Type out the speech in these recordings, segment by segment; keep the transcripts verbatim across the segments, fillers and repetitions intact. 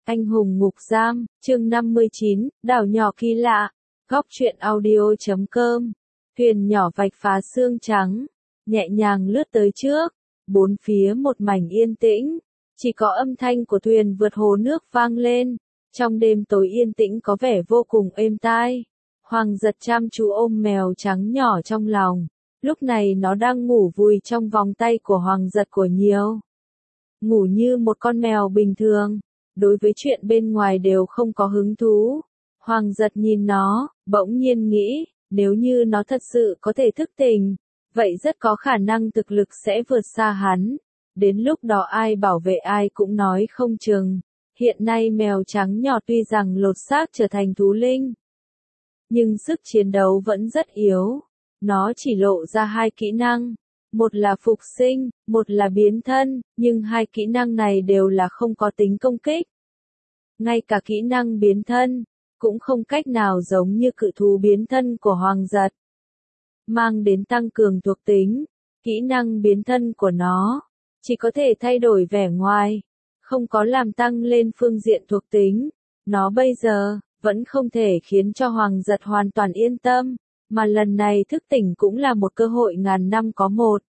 Anh hùng ngục giam, chương năm mươi chín, đảo nhỏ kỳ lạ, góc truyện audio chấm com. Thuyền nhỏ vạch phá sương trắng, nhẹ nhàng lướt tới trước, bốn phía một mảnh yên tĩnh, chỉ có âm thanh của thuyền vượt hồ nước vang lên, trong đêm tối yên tĩnh có vẻ vô cùng êm tai. Hoàng Giật chăm chú ôm mèo trắng nhỏ trong lòng, lúc này nó đang ngủ vùi trong vòng tay của Hoàng Giật của nhiều. Ngủ như một con mèo bình thường, đối với chuyện bên ngoài đều không có hứng thú. Hoàng Giật nhìn nó, bỗng nhiên nghĩ, nếu như nó thật sự có thể thức tỉnh, vậy rất có khả năng thực lực sẽ vượt xa hắn. Đến lúc đó ai bảo vệ ai cũng nói không chừng. Hiện nay mèo trắng nhỏ tuy rằng lột xác trở thành thú linh, nhưng sức chiến đấu vẫn rất yếu. Nó chỉ lộ ra hai kỹ năng, một là phục sinh, một là biến thân, nhưng hai kỹ năng này đều là không có tính công kích. Ngay cả kỹ năng biến thân, cũng không cách nào giống như cự thú biến thân của Hoàng Giật. Mang đến tăng cường thuộc tính, kỹ năng biến thân của nó, chỉ có thể thay đổi vẻ ngoài, không có làm tăng lên phương diện thuộc tính. Nó bây giờ, vẫn không thể khiến cho Hoàng Giật hoàn toàn yên tâm, mà lần này thức tỉnh cũng là một cơ hội ngàn năm có một.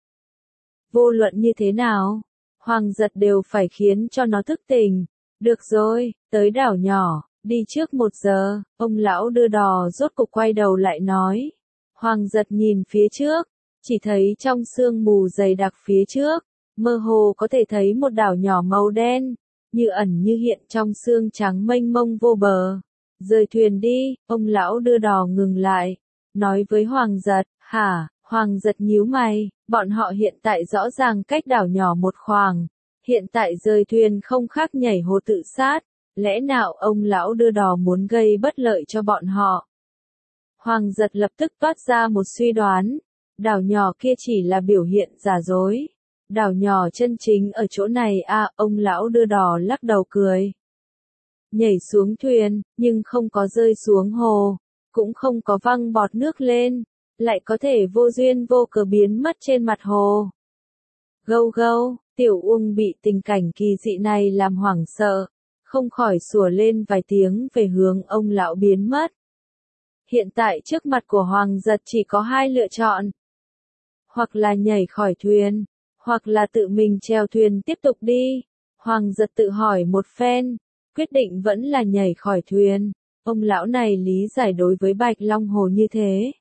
Vô luận như thế nào, Hoàng Giật đều phải khiến cho nó thức tỉnh. Được rồi, tới đảo nhỏ, đi trước một giờ, ông lão đưa đò rốt cục quay đầu lại nói. Hoàng Giật nhìn phía trước, chỉ thấy trong sương mù dày đặc phía trước, mơ hồ có thể thấy một đảo nhỏ màu đen, như ẩn như hiện trong sương trắng mênh mông vô bờ. Rời thuyền đi, ông lão đưa đò ngừng lại, nói với Hoàng Giật. Hả? Hoàng Giật nhíu mày, bọn họ hiện tại rõ ràng cách đảo nhỏ một khoảng, hiện tại rời thuyền không khác nhảy hồ tự sát, lẽ nào ông lão đưa đò muốn gây bất lợi cho bọn họ? Hoàng Giật lập tức toát ra một suy đoán, đảo nhỏ kia chỉ là biểu hiện giả dối, đảo nhỏ chân chính ở chỗ này à. Ông lão đưa đò lắc đầu cười, nhảy xuống thuyền, nhưng không có rơi xuống hồ, cũng không có văng bọt nước lên, lại có thể vô duyên vô cớ biến mất trên mặt hồ. Gâu gâu, Tiểu Uông bị tình cảnh kỳ dị này làm hoảng sợ, không khỏi sủa lên vài tiếng về hướng ông lão biến mất. Hiện tại trước mặt của Hoàng Giật chỉ có hai lựa chọn. Hoặc là nhảy khỏi thuyền, hoặc là tự mình chèo thuyền tiếp tục đi. Hoàng Giật tự hỏi một phen, quyết định vẫn là nhảy khỏi thuyền. Ông lão này lý giải đối với Bạch Long Hồ như thế.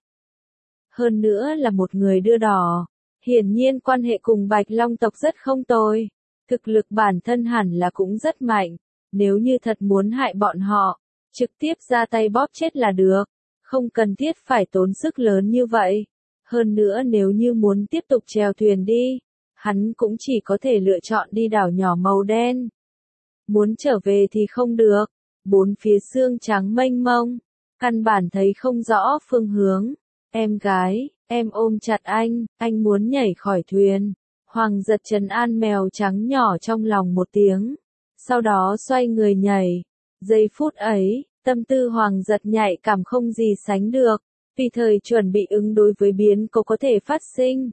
Hơn nữa là một người đưa đò, hiển nhiên quan hệ cùng Bạch Long tộc rất không tồi, thực lực bản thân hẳn là cũng rất mạnh, nếu như thật muốn hại bọn họ, trực tiếp ra tay bóp chết là được, không cần thiết phải tốn sức lớn như vậy. Hơn nữa nếu như muốn tiếp tục chèo thuyền đi, hắn cũng chỉ có thể lựa chọn đi đảo nhỏ màu đen. Muốn trở về thì không được, bốn phía sương trắng mênh mông, căn bản thấy không rõ phương hướng. Em gái, em ôm chặt anh, anh muốn nhảy khỏi thuyền. Hoàng Giật trấn an mèo trắng nhỏ trong lòng một tiếng, sau đó xoay người nhảy. Giây phút ấy, tâm tư Hoàng Giật nhạy cảm không gì sánh được, tùy thời chuẩn bị ứng đối với biến cố có thể phát sinh.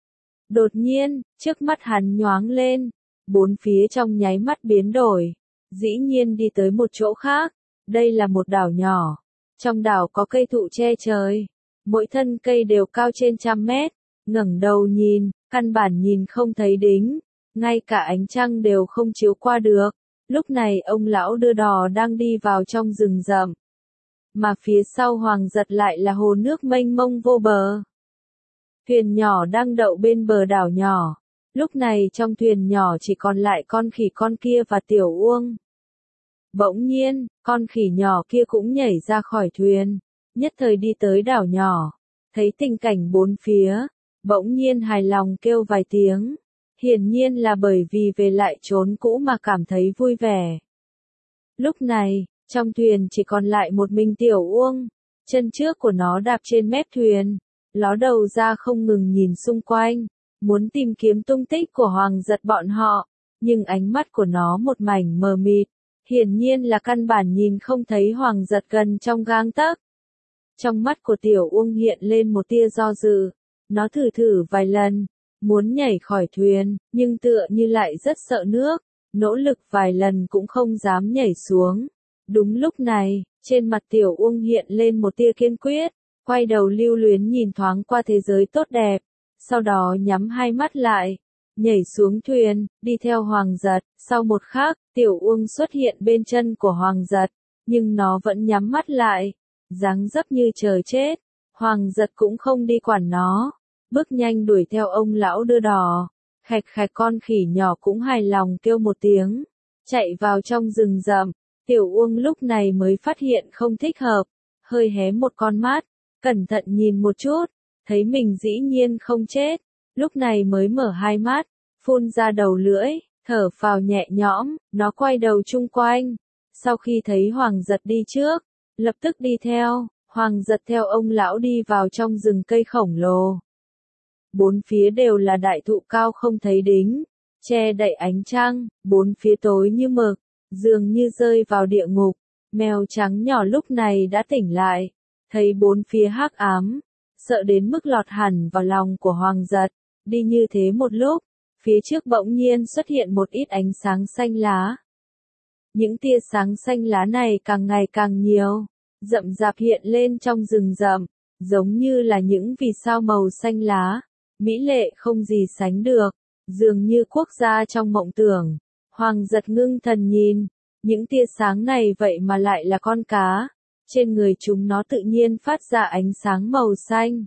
Đột nhiên, trước mắt hắn nhoáng lên, bốn phía trong nháy mắt biến đổi, dĩ nhiên đi tới một chỗ khác. Đây là một đảo nhỏ, trong đảo có cây thụ che trời, mỗi thân cây đều cao trên trăm mét, ngẩng đầu nhìn, căn bản nhìn không thấy đính, ngay cả ánh trăng đều không chiếu qua được. Lúc này ông lão đưa đò đang đi vào trong rừng rậm, mà phía sau Hoàng Giật lại là hồ nước mênh mông vô bờ. Thuyền nhỏ đang đậu bên bờ đảo nhỏ, lúc này trong thuyền nhỏ chỉ còn lại con khỉ con kia và Tiểu Uông. Bỗng nhiên, con khỉ nhỏ kia cũng nhảy ra khỏi thuyền, nhất thời đi tới đảo nhỏ, thấy tình cảnh bốn phía, bỗng nhiên hài lòng kêu vài tiếng, hiển nhiên là bởi vì về lại chốn cũ mà cảm thấy vui vẻ. Lúc này, trong thuyền chỉ còn lại một mình Tiểu Uông, chân trước của nó đạp trên mép thuyền, ló đầu ra không ngừng nhìn xung quanh, muốn tìm kiếm tung tích của Hoàng Giật bọn họ, nhưng ánh mắt của nó một mảnh mờ mịt, hiển nhiên là căn bản nhìn không thấy Hoàng Giật gần trong gang tấc. Trong mắt của Tiểu Uông hiện lên một tia do dự, nó thử thử vài lần, muốn nhảy khỏi thuyền, nhưng tựa như lại rất sợ nước, nỗ lực vài lần cũng không dám nhảy xuống. Đúng lúc này, trên mặt Tiểu Uông hiện lên một tia kiên quyết, quay đầu lưu luyến nhìn thoáng qua thế giới tốt đẹp, sau đó nhắm hai mắt lại, nhảy xuống thuyền, đi theo Hoàng Giật. Sau một khắc, Tiểu Uông xuất hiện bên chân của Hoàng Giật, nhưng nó vẫn nhắm mắt lại, dáng dấp như chờ chết. Hoàng Giật cũng không đi quản nó, bước nhanh đuổi theo ông lão đưa đò. Khạch khạch, con khỉ nhỏ cũng hài lòng kêu một tiếng, chạy vào trong rừng rậm. Tiểu Uông lúc này mới phát hiện không thích hợp, hơi hé một con mắt, cẩn thận nhìn một chút, thấy mình dĩ nhiên không chết, lúc này mới mở hai mắt, phun ra đầu lưỡi, thở phào nhẹ nhõm. Nó quay đầu chung quanh, sau khi thấy Hoàng Giật đi trước, lập tức đi theo. Hoàng Giật theo ông lão đi vào trong rừng cây khổng lồ. Bốn phía đều là đại thụ cao không thấy đính, che đậy ánh trăng, bốn phía tối như mực, dường như rơi vào địa ngục. Mèo trắng nhỏ lúc này đã tỉnh lại, thấy bốn phía hắc ám, sợ đến mức lọt hẳn vào lòng của Hoàng Giật. Đi như thế một lúc, phía trước bỗng nhiên xuất hiện một ít ánh sáng xanh lá. Những tia sáng xanh lá này càng ngày càng nhiều, rậm rạp hiện lên trong rừng rậm, giống như là những vì sao màu xanh lá, mỹ lệ không gì sánh được, dường như quốc gia trong mộng tưởng. Hoàng Giật ngưng thần nhìn, những tia sáng này vậy mà lại là con cá, trên người chúng nó tự nhiên phát ra ánh sáng màu xanh,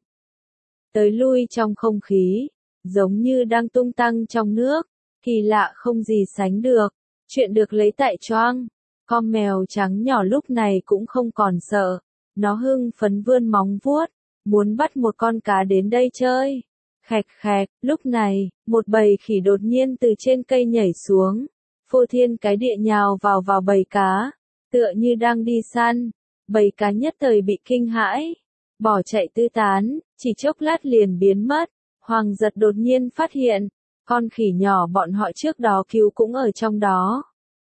tới lui trong không khí, giống như đang tung tăng trong nước, kỳ lạ không gì sánh được. Chuyện được lấy tại Choang. Con mèo trắng nhỏ lúc này cũng không còn sợ, nó hưng phấn vươn móng vuốt, muốn bắt một con cá đến đây chơi. Khạch khạch, lúc này, một bầy khỉ đột nhiên từ trên cây nhảy xuống, phô thiên cái địa nhào vào vào bầy cá, tựa như đang đi săn. Bầy cá nhất thời bị kinh hãi, bỏ chạy tứ tán, chỉ chốc lát liền biến mất. Hoàng Giật đột nhiên phát hiện, con khỉ nhỏ bọn họ trước đó cứu cũng ở trong đó.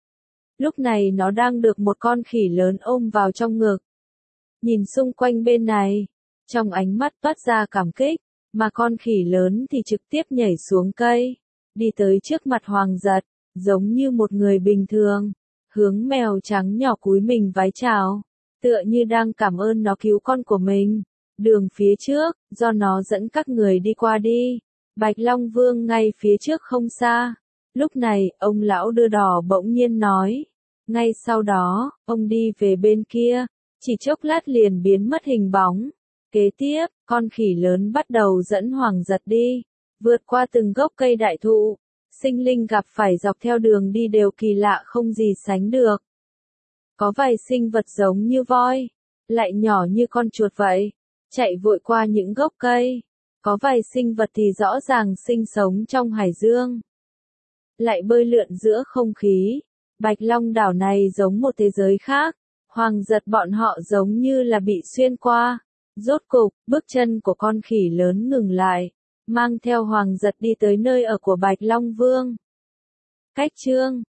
Lúc này nó đang được một con khỉ lớn ôm vào trong ngực. Nhìn xung quanh bên này, trong ánh mắt toát ra cảm kích, mà con khỉ lớn thì trực tiếp nhảy xuống cây, đi tới trước mặt Hoàng Giật, giống như một người bình thường, hướng mèo trắng nhỏ cúi mình vái chào, tựa như đang cảm ơn nó cứu con của mình. Đường phía trước, do nó dẫn các người đi qua đi. Bạch Long Vương ngay phía trước không xa. Lúc này, ông lão đưa đò bỗng nhiên nói. Ngay sau đó, ông đi về bên kia, chỉ chốc lát liền biến mất hình bóng. Kế tiếp, con khỉ lớn bắt đầu dẫn Hoàng Giật đi, vượt qua từng gốc cây đại thụ. Sinh linh gặp phải dọc theo đường đi đều kỳ lạ không gì sánh được. Có vài sinh vật giống như voi, lại nhỏ như con chuột vậy, chạy vội qua những gốc cây. Có vài sinh vật thì rõ ràng sinh sống trong hải dương, lại bơi lượn giữa không khí. Bạch Long đảo này giống một thế giới khác, Hoàng Giật bọn họ giống như là bị xuyên qua. Rốt cục, bước chân của con khỉ lớn ngừng lại, mang theo Hoàng Giật đi tới nơi ở của Bạch Long Vương. Cách chương